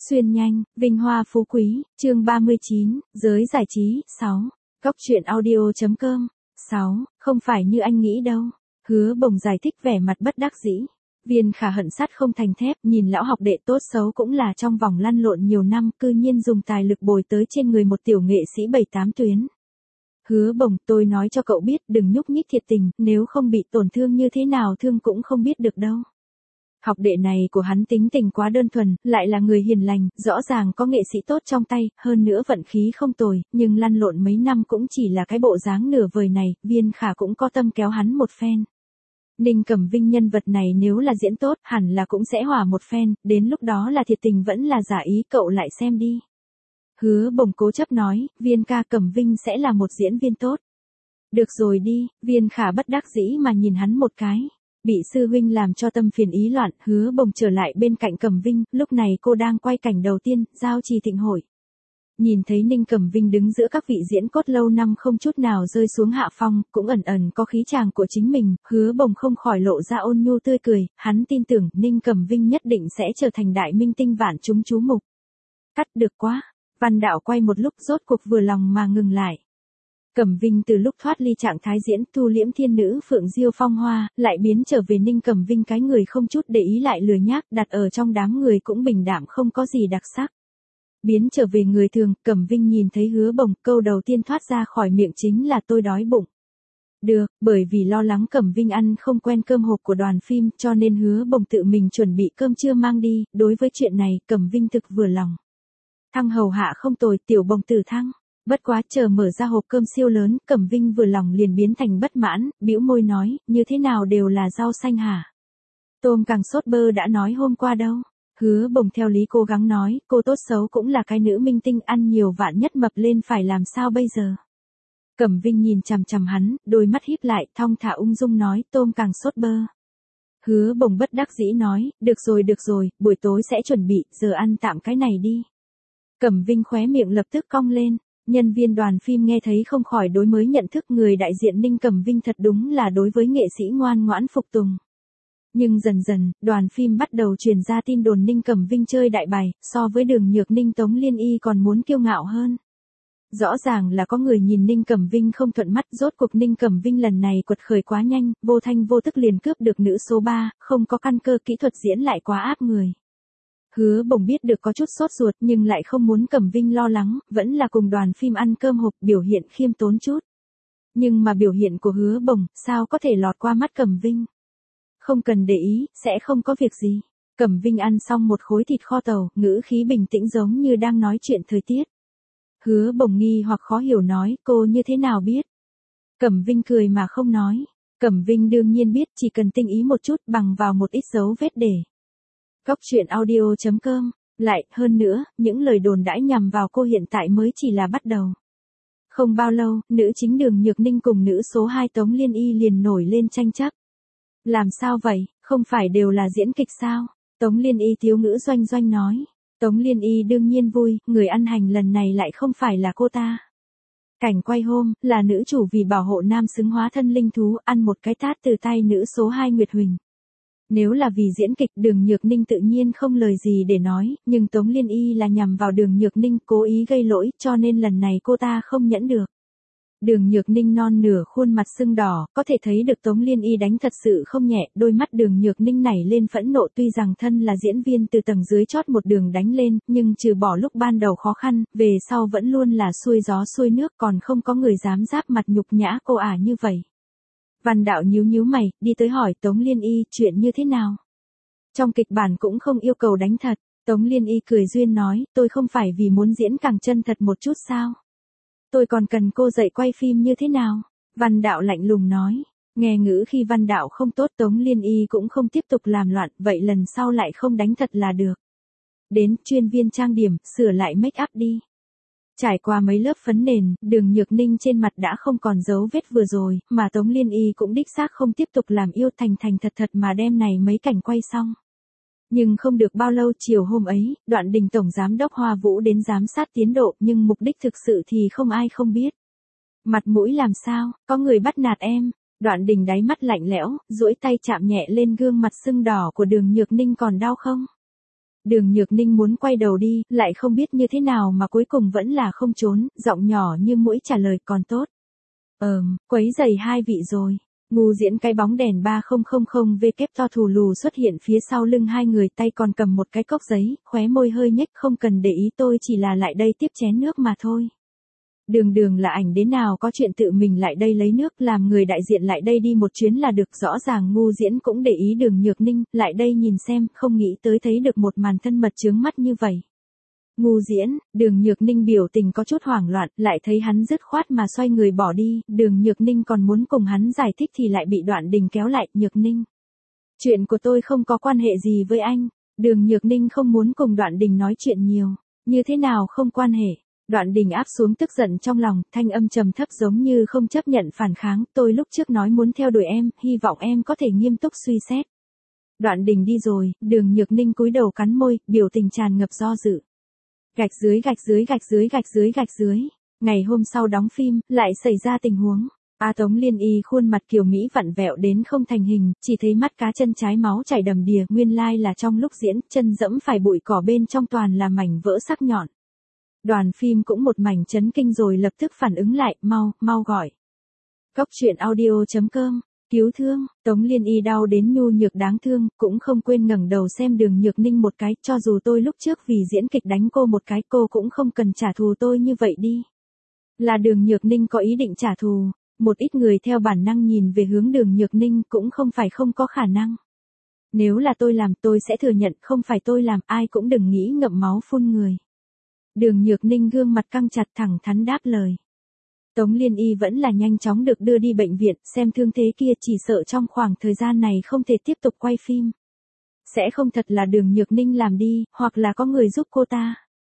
Xuyên nhanh, vinh hoa phú quý, chương 39, giới giải trí, 6. Góc truyện audio.com. 6. Không phải như anh nghĩ đâu. Hứa Bồng giải thích vẻ mặt bất đắc dĩ. Viên Khả hận sắt không thành thép, nhìn lão học đệ tốt xấu cũng là trong vòng lăn lộn nhiều năm, cư nhiên dùng tài lực bồi tới trên người một tiểu nghệ sĩ 7-8 tuyến. Hứa Bồng, tôi nói cho cậu biết, đừng nhúc nhích thiệt tình, nếu không bị tổn thương như thế nào thương cũng không biết được đâu. Học đệ này của hắn tính tình quá đơn thuần, lại là người hiền lành, rõ ràng có nghệ sĩ tốt trong tay, hơn nữa vận khí không tồi, nhưng lăn lộn mấy năm cũng chỉ là cái bộ dáng nửa vời này, Viên Khả cũng có tâm kéo hắn một phen. Ninh Cẩm Vinh nhân vật này nếu là diễn tốt, hẳn là cũng sẽ hòa một phen, đến lúc đó là thiệt tình vẫn là giả ý, cậu lại xem đi. Hứa Bồng cố chấp nói, Viên ca, Cẩm Vinh sẽ là một diễn viên tốt. Được rồi đi, Viên Khả bất đắc dĩ mà nhìn hắn một cái. Bị sư huynh làm cho tâm phiền ý loạn, Hứa Bồng trở lại bên cạnh Cẩm Vinh, lúc này cô đang quay cảnh đầu tiên, giao trì thịnh hội. Nhìn thấy Ninh Cẩm Vinh đứng giữa các vị diễn cốt lâu năm không chút nào rơi xuống hạ phong, cũng ẩn ẩn có khí chàng của chính mình, Hứa Bồng không khỏi lộ ra ôn nhu tươi cười, hắn tin tưởng Ninh Cẩm Vinh nhất định sẽ trở thành đại minh tinh vạn chúng chú mục. Cắt được quá, Văn Đạo quay một lúc rốt cuộc vừa lòng mà ngừng lại. Cẩm Vinh từ lúc thoát ly trạng thái diễn thu liễm thiên nữ Phượng Diêu phong hoa, lại biến trở về Ninh Cẩm Vinh cái người không chút để ý lại lười nhác, đặt ở trong đám người cũng bình đạm không có gì đặc sắc. Biến trở về người thường, Cẩm Vinh nhìn thấy Hứa Bồng, câu đầu tiên thoát ra khỏi miệng chính là tôi đói bụng. Được, bởi vì lo lắng Cẩm Vinh ăn không quen cơm hộp của đoàn phim, cho nên Hứa Bồng tự mình chuẩn bị cơm trưa mang đi, đối với chuyện này, Cẩm Vinh thực vừa lòng. Thăng hầu hạ không tồi, tiểu Bồng tử thăng. Bất quá chờ mở ra hộp cơm siêu lớn, Cẩm Vinh vừa lòng liền biến thành bất mãn, bĩu môi nói, như thế nào đều là rau xanh hả? Tôm càng sốt bơ đã nói hôm qua đâu. Hứa Bồng theo lý cố gắng nói, cô tốt xấu cũng là cái nữ minh tinh, ăn nhiều vạn nhất mập lên phải làm sao bây giờ? Cẩm Vinh nhìn chằm chằm hắn, đôi mắt híp lại, thong thả ung dung nói, tôm càng sốt bơ. Hứa Bồng bất đắc dĩ nói, được rồi, buổi tối sẽ chuẩn bị, giờ ăn tạm cái này đi. Cẩm Vinh khóe miệng lập tức cong lên. Nhân viên đoàn phim nghe thấy không khỏi đối mới nhận thức người đại diện Ninh Cẩm Vinh thật đúng là đối với nghệ sĩ ngoan ngoãn phục tùng. Nhưng dần dần, đoàn phim bắt đầu truyền ra tin đồn Ninh Cẩm Vinh chơi đại bài, so với Đường Nhược Ninh Tống Liên Y còn muốn kiêu ngạo hơn. Rõ ràng là có người nhìn Ninh Cẩm Vinh không thuận mắt, rốt cuộc Ninh Cẩm Vinh lần này quật khởi quá nhanh, vô thanh vô tức liền cướp được nữ số 3, không có căn cơ, kỹ thuật diễn lại quá áp người. Hứa Bồng biết được có chút sốt ruột nhưng lại không muốn Cẩm Vinh lo lắng, vẫn là cùng đoàn phim ăn cơm hộp, biểu hiện khiêm tốn chút. Nhưng mà biểu hiện của Hứa Bồng, sao có thể lọt qua mắt Cẩm Vinh? Không cần để ý, sẽ không có việc gì. Cẩm Vinh ăn xong một khối thịt kho tàu, ngữ khí bình tĩnh giống như đang nói chuyện thời tiết. Hứa Bồng nghi hoặc khó hiểu nói, cô như thế nào biết? Cẩm Vinh cười mà không nói. Cẩm Vinh đương nhiên biết, chỉ cần tinh ý một chút, bằng vào một ít dấu vết để. Góc truyện audio.com. Lại, hơn nữa, những lời đồn đãi nhằm vào cô hiện tại mới chỉ là bắt đầu. Không bao lâu, nữ chính Đường Nhược Ninh cùng nữ số 2 Tống Liên Y liền nổi lên tranh chấp. Làm sao vậy, không phải đều là diễn kịch sao? Tống Liên Y thiếu ngữ doanh doanh nói. Tống Liên Y đương nhiên vui, người ăn hành lần này lại không phải là cô ta. Cảnh quay hôm, là nữ chủ vì bảo hộ nam xứng hóa thân linh thú, ăn một cái tát từ tay nữ số 2 Nguyệt Huỳnh. Nếu là vì diễn kịch, Đường Nhược Ninh tự nhiên không lời gì để nói, nhưng Tống Liên Y là nhằm vào Đường Nhược Ninh, cố ý gây lỗi, cho nên lần này cô ta không nhẫn được. Đường Nhược Ninh non nửa khuôn mặt sưng đỏ, có thể thấy được Tống Liên Y đánh thật sự không nhẹ, đôi mắt Đường Nhược Ninh nảy lên phẫn nộ, tuy rằng thân là diễn viên từ tầng dưới chót một đường đánh lên, nhưng trừ bỏ lúc ban đầu khó khăn, về sau vẫn luôn là xuôi gió xuôi nước, còn không có người dám giáp mặt nhục nhã cô ả như vậy. Văn Đạo nhíu mày, đi tới hỏi Tống Liên Y, chuyện như thế nào? Trong kịch bản cũng không yêu cầu đánh thật. Tống Liên Y cười duyên nói, tôi không phải vì muốn diễn càng chân thật một chút sao? Tôi còn cần cô dạy quay phim như thế nào? Văn Đạo lạnh lùng nói. Nghe ngữ khi Văn Đạo không tốt, Tống Liên Y cũng không tiếp tục làm loạn, vậy lần sau lại không đánh thật là được. Đến, chuyên viên trang điểm, sửa lại make up đi. Trải qua mấy lớp phấn nền, Đường Nhược Ninh trên mặt đã không còn dấu vết vừa rồi, mà Tống Liên Y cũng đích xác không tiếp tục làm yêu, thành thật mà đem này mấy cảnh quay xong. Nhưng không được bao lâu, chiều hôm ấy, Đoạn Đình tổng giám đốc Hoa Vũ đến giám sát tiến độ, nhưng mục đích thực sự thì không ai không biết. Mặt mũi làm sao, có người bắt nạt em? Đoạn Đình đáy mắt lạnh lẽo, duỗi tay chạm nhẹ lên gương mặt sưng đỏ của Đường Nhược Ninh, còn đau không? Đường Nhược Ninh muốn quay đầu đi, lại không biết như thế nào mà cuối cùng vẫn là không trốn, giọng nhỏ như muỗi trả lời còn tốt. Quấy giày hai vị rồi. Ngu Diễn cái bóng đèn 3000V kép to thù lù xuất hiện phía sau lưng hai người, tay còn cầm một cái cốc giấy, khóe môi hơi nhếch, không cần để ý, tôi chỉ là lại đây tiếp chén nước mà thôi. Đường là ảnh đến nào có chuyện tự mình lại đây lấy nước, làm người đại diện lại đây đi một chuyến là được. Rõ ràng Ngu Diễn cũng để ý Đường Nhược Ninh, lại đây nhìn xem, không nghĩ tới thấy được một màn thân mật chướng mắt như vậy. Ngu Diễn, Đường Nhược Ninh biểu tình có chút hoảng loạn, lại thấy hắn dứt khoát mà xoay người bỏ đi, Đường Nhược Ninh còn muốn cùng hắn giải thích thì lại bị Đoạn Đình kéo lại. Nhược Ninh, chuyện của tôi không có quan hệ gì với anh. Đường Nhược Ninh không muốn cùng Đoạn Đình nói chuyện nhiều. Như thế nào không quan hệ? Đoạn Đình áp xuống tức giận trong lòng, thanh âm trầm thấp giống như không chấp nhận phản kháng. Tôi lúc trước nói muốn theo đuổi em, hy vọng em có thể nghiêm túc suy xét. Đoạn Đình đi rồi, Đường Nhược Ninh cúi đầu cắn môi, biểu tình tràn ngập do dự. Gạch dưới. Ngày hôm sau đóng phim, lại xảy ra tình huống. Tống Liên Y khuôn mặt kiều Mỹ vặn vẹo đến không thành hình, chỉ thấy mắt cá chân trái máu chảy đầm đìa, nguyên lai là trong lúc diễn, chân dẫm phải bụi cỏ bên trong toàn là mảnh vỡ sắc nhọn. Đoàn phim cũng một mảnh chấn kinh rồi lập tức phản ứng lại, mau gọi. Cốc truyện audio.com, cứu thương. Tống Liên Y đau đến nhu nhược đáng thương, cũng không quên ngẩng đầu xem Đường Nhược Ninh một cái, cho dù tôi lúc trước vì diễn kịch đánh cô một cái, cô cũng không cần trả thù tôi như vậy đi. Là Đường Nhược Ninh có ý định trả thù. Một ít người theo bản năng nhìn về hướng Đường Nhược Ninh, cũng không phải không có khả năng. Nếu là tôi làm, tôi sẽ thừa nhận, không phải tôi làm, ai cũng đừng nghĩ ngậm máu phun người. Đường Nhược Ninh gương mặt căng chặt thẳng thắn đáp lời. Tống Liên Y vẫn là nhanh chóng được đưa đi bệnh viện, xem thương thế kia chỉ sợ trong khoảng thời gian này không thể tiếp tục quay phim. Sẽ không thật là Đường Nhược Ninh làm đi, hoặc là có người giúp cô ta.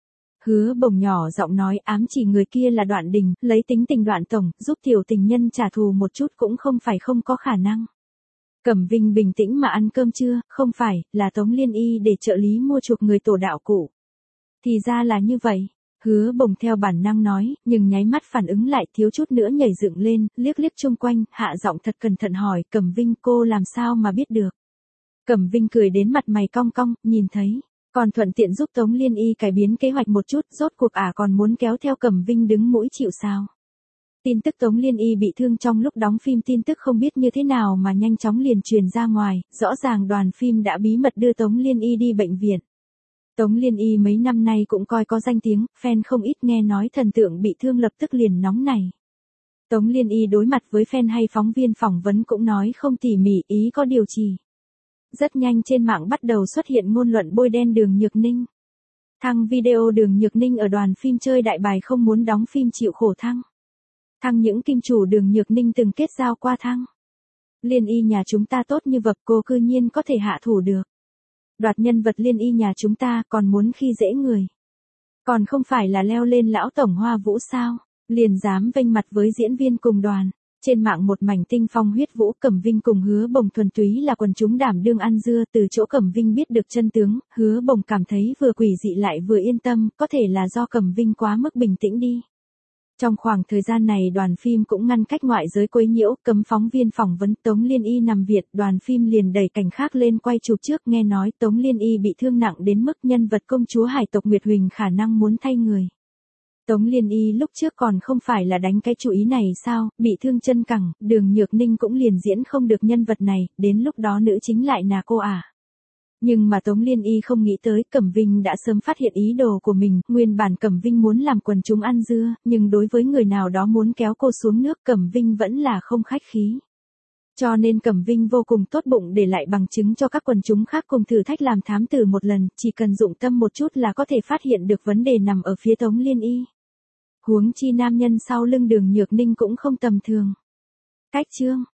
Hứa Bồng nhỏ giọng nói, ám chỉ người kia là Đoạn Đình, lấy tính tình Đoạn tổng, giúp tiểu tình nhân trả thù một chút cũng không phải không có khả năng. Cẩm Vinh bình tĩnh mà ăn cơm trưa, không phải, là Tống Liên Y để trợ lý mua chuộc người tổ đạo cụ. Thì ra là như vậy. Hứa Bồng theo bản năng nói, nhưng nháy mắt phản ứng lại, thiếu chút nữa nhảy dựng lên, liếc chung quanh, hạ giọng thật cẩn thận hỏi, Cẩm Vinh, cô làm sao mà biết được? Cẩm Vinh cười đến mặt mày cong cong, nhìn thấy, còn thuận tiện giúp Tống Liên Y cải biến kế hoạch một chút, rốt cuộc còn muốn kéo theo Cẩm Vinh đứng mũi chịu sào. Tin tức Tống Liên Y bị thương trong lúc đóng phim, tin tức không biết như thế nào mà nhanh chóng liền truyền ra ngoài, rõ ràng đoàn phim đã bí mật đưa Tống Liên Y đi bệnh viện. Tống Liên Y mấy năm nay cũng coi có danh tiếng, fan không ít nghe nói thần tượng bị thương lập tức liền nóng này. Tống Liên Y đối mặt với fan hay phóng viên phỏng vấn cũng nói không tỉ mỉ, ý có điều chỉ. Rất nhanh trên mạng bắt đầu xuất hiện ngôn luận bôi đen Đường Nhược Ninh. Thăng video Đường Nhược Ninh ở đoàn phim chơi đại bài không muốn đóng phim chịu khổ thăng. Thăng những kim chủ Đường Nhược Ninh từng kết giao qua thăng. Liên Y nhà chúng ta tốt như vật, cô cư nhiên có thể hạ thủ được. Đoạt nhân vật Liên Y nhà chúng ta còn muốn khi dễ người. Còn không phải là leo lên lão tổng Hoa Vũ sao, liền dám vênh mặt với diễn viên cùng đoàn. Trên mạng một mảnh tinh phong huyết vũ, Cẩm Vinh cùng Hứa Bồng thuần túy là quần chúng đảm đương ăn dưa, từ chỗ Cẩm Vinh biết được chân tướng, Hứa Bồng cảm thấy vừa quỷ dị lại vừa yên tâm, có thể là do Cẩm Vinh quá mức bình tĩnh đi. Trong khoảng thời gian này đoàn phim cũng ngăn cách ngoại giới quấy nhiễu, cấm phóng viên phỏng vấn. Tống Liên Y nằm viện, đoàn phim liền đẩy cảnh khác lên quay chụp trước, nghe nói Tống Liên Y bị thương nặng đến mức nhân vật công chúa hải tộc Nguyệt Huỳnh khả năng muốn thay người. Tống Liên Y lúc trước còn không phải là đánh cái chủ ý này sao, bị thương chân cẳng, Đường Nhược Ninh cũng liền diễn không được nhân vật này, đến lúc đó nữ chính lại là cô à. Nhưng mà Tống Liên Y không nghĩ tới, Cẩm Vinh đã sớm phát hiện ý đồ của mình, nguyên bản Cẩm Vinh muốn làm quần chúng ăn dưa, nhưng đối với người nào đó muốn kéo cô xuống nước, Cẩm Vinh vẫn là không khách khí. Cho nên Cẩm Vinh vô cùng tốt bụng để lại bằng chứng cho các quần chúng khác cùng thử thách làm thám tử một lần, chỉ cần dụng tâm một chút là có thể phát hiện được vấn đề nằm ở phía Tống Liên Y. Huống chi nam nhân sau lưng Đường Nhược Ninh cũng không tầm thường. Cách chương